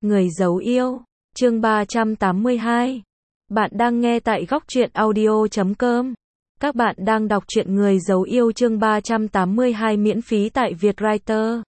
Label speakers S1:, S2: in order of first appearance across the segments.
S1: Người giấu yêu, chương 382. Bạn đang nghe tại góc truyện audio.com. Các bạn đang đọc truyện Người giấu yêu chương 382 miễn phí tại Vietwriter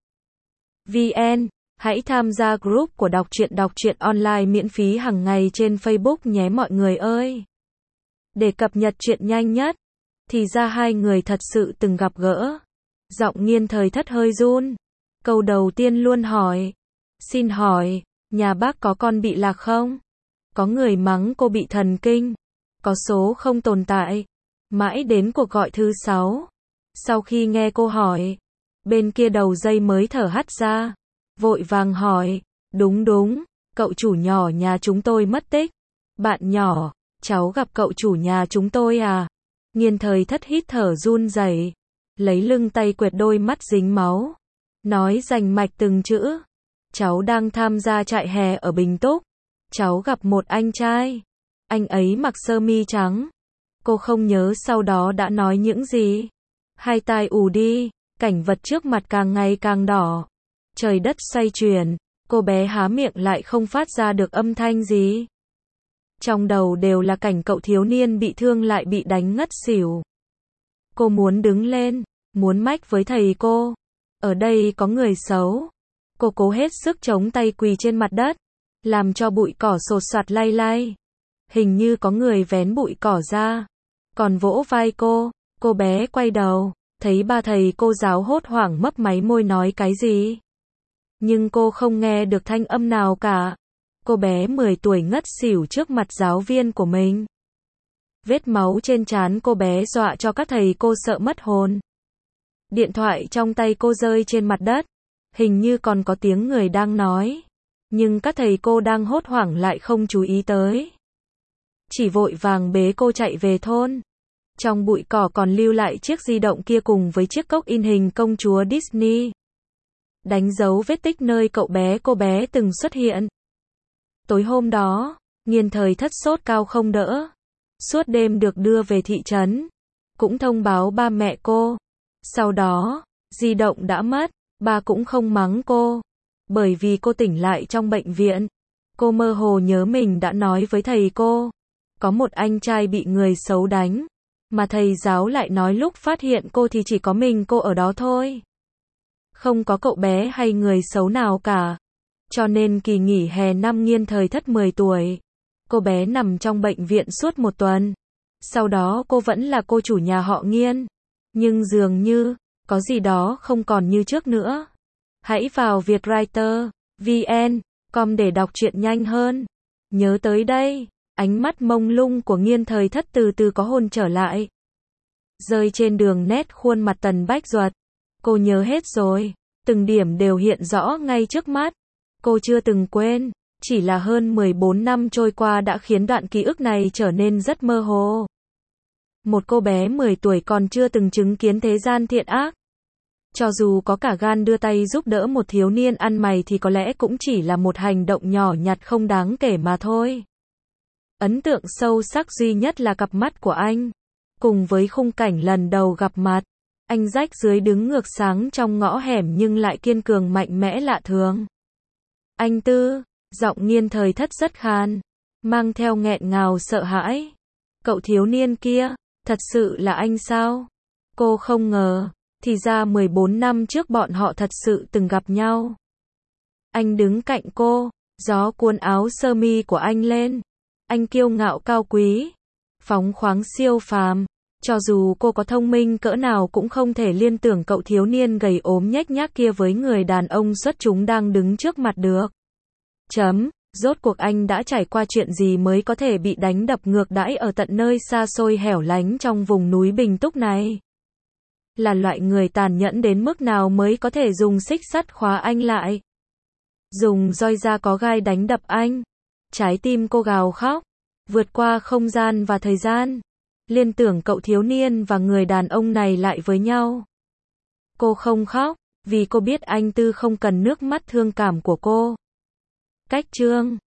S1: VN. Hãy tham gia group của đọc truyện online miễn phí hàng ngày trên Facebook nhé mọi người ơi. Để cập nhật truyện nhanh nhất, thì ra hai người thật sự từng gặp gỡ. Giọng Nghiên Thời Thất hơi run. Câu đầu tiên luôn hỏi. Xin hỏi, nhà bác có con bị lạc không? Có người mắng cô bị thần kinh. Có số không tồn tại. Mãi đến cuộc gọi thứ 6. Sau khi nghe cô hỏi, bên kia đầu dây mới thở hắt ra. Vội vàng hỏi, đúng, cậu chủ nhỏ nhà chúng tôi mất tích. Bạn nhỏ, cháu gặp cậu chủ nhà chúng tôi à? Nghiên Thời Thất hít thở run rẩy, lấy lưng tay quệt đôi mắt dính máu. Nói rành mạch từng chữ. Cháu đang tham gia trại hè ở Bình Túc. Cháu gặp một anh trai. Anh ấy mặc sơ mi trắng. Cô không nhớ sau đó đã nói những gì. Hai tai ù đi, cảnh vật trước mặt càng ngày càng đỏ. Trời đất xoay chuyển, cô bé há miệng lại không phát ra được âm thanh gì. Trong đầu đều là cảnh cậu thiếu niên bị thương lại bị đánh ngất xỉu. Cô muốn đứng lên, muốn mách với thầy cô. Ở đây có người xấu. Cô cố hết sức chống tay quỳ trên mặt đất, làm cho bụi cỏ sột soạt lay lay. Hình như có người vén bụi cỏ ra, còn vỗ vai cô bé quay đầu, thấy ba thầy cô giáo hốt hoảng mấp máy môi nói cái gì. Nhưng cô không nghe được thanh âm nào cả. Cô bé 10 tuổi ngất xỉu trước mặt giáo viên của mình. Vết máu trên trán cô bé dọa cho các thầy cô sợ mất hồn. Điện thoại trong tay cô rơi trên mặt đất. Hình như còn có tiếng người đang nói. Nhưng các thầy cô đang hốt hoảng lại không chú ý tới. Chỉ vội vàng bế cô chạy về thôn. Trong bụi cỏ còn lưu lại chiếc di động kia cùng với chiếc cốc in hình công chúa Disney. Đánh dấu vết tích nơi cô bé từng xuất hiện. Tối hôm đó, Nghiên Thời Thất sốt cao không đỡ. Suốt đêm được đưa về thị trấn. Cũng thông báo ba mẹ cô. Sau đó, di động đã mất. Ba cũng không mắng cô. Bởi vì cô tỉnh lại trong bệnh viện. Cô mơ hồ nhớ mình đã nói với thầy cô. Có một anh trai bị người xấu đánh. Mà thầy giáo lại nói lúc phát hiện cô thì chỉ có mình cô ở đó thôi. Không có cậu bé hay người xấu nào cả. Cho nên kỳ nghỉ hè năm Nghiên Thời Thất 10 tuổi. Cô bé nằm trong bệnh viện suốt 1 tuần. Sau đó cô vẫn là cô chủ nhà họ Nghiên. Nhưng dường như, có gì đó không còn như trước nữa. Hãy vào Vietwriter VN.com để đọc truyện nhanh hơn. Nhớ tới đây, ánh mắt mông lung của Nghiên Thời Thất từ từ có hồn trở lại. Rơi trên đường nét khuôn mặt Tần Bách Duật. Cô nhớ hết rồi, từng điểm đều hiện rõ ngay trước mắt. Cô chưa từng quên, chỉ là hơn 14 năm trôi qua đã khiến đoạn ký ức này trở nên rất mơ hồ. Một cô bé 10 tuổi còn chưa từng chứng kiến thế gian thiện ác. Cho dù có cả gan đưa tay giúp đỡ một thiếu niên ăn mày thì có lẽ cũng chỉ là một hành động nhỏ nhặt không đáng kể mà thôi. Ấn tượng sâu sắc duy nhất là cặp mắt của anh. Cùng với khung cảnh lần đầu gặp mặt. Anh rách rưới đứng ngược sáng trong ngõ hẻm nhưng lại kiên cường mạnh mẽ lạ thường. Anh Tư, giọng Nghiên Thời Thất rất khan, mang theo nghẹn ngào sợ hãi. Cậu thiếu niên kia, thật sự là anh sao? Cô không ngờ, thì ra 14 năm trước bọn họ thật sự từng gặp nhau. Anh đứng cạnh cô, gió cuốn áo sơ mi của anh lên. Anh kiêu ngạo cao quý, phóng khoáng siêu phàm. Cho dù cô có thông minh cỡ nào cũng không thể liên tưởng cậu thiếu niên gầy ốm nhếch nhác kia với người đàn ông xuất chúng đang đứng trước mặt được. Rốt cuộc anh đã trải qua chuyện gì mới có thể bị đánh đập ngược đãi ở tận nơi xa xôi hẻo lánh trong vùng núi Bình Túc này? Là loại người tàn nhẫn đến mức nào mới có thể dùng xích sắt khóa anh lại? Dùng roi da có gai đánh đập anh? Trái tim cô gào khóc, vượt qua không gian và thời gian. Liên tưởng cậu thiếu niên và người đàn ông này lại với nhau. Cô không khóc, vì cô biết anh Tư không cần nước mắt thương cảm của cô. Cách chương